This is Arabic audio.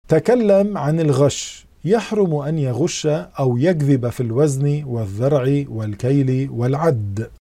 تكلم عن الغش: يحرم أن يغش أو يكذب في الوزن والذرع والكيل والعد.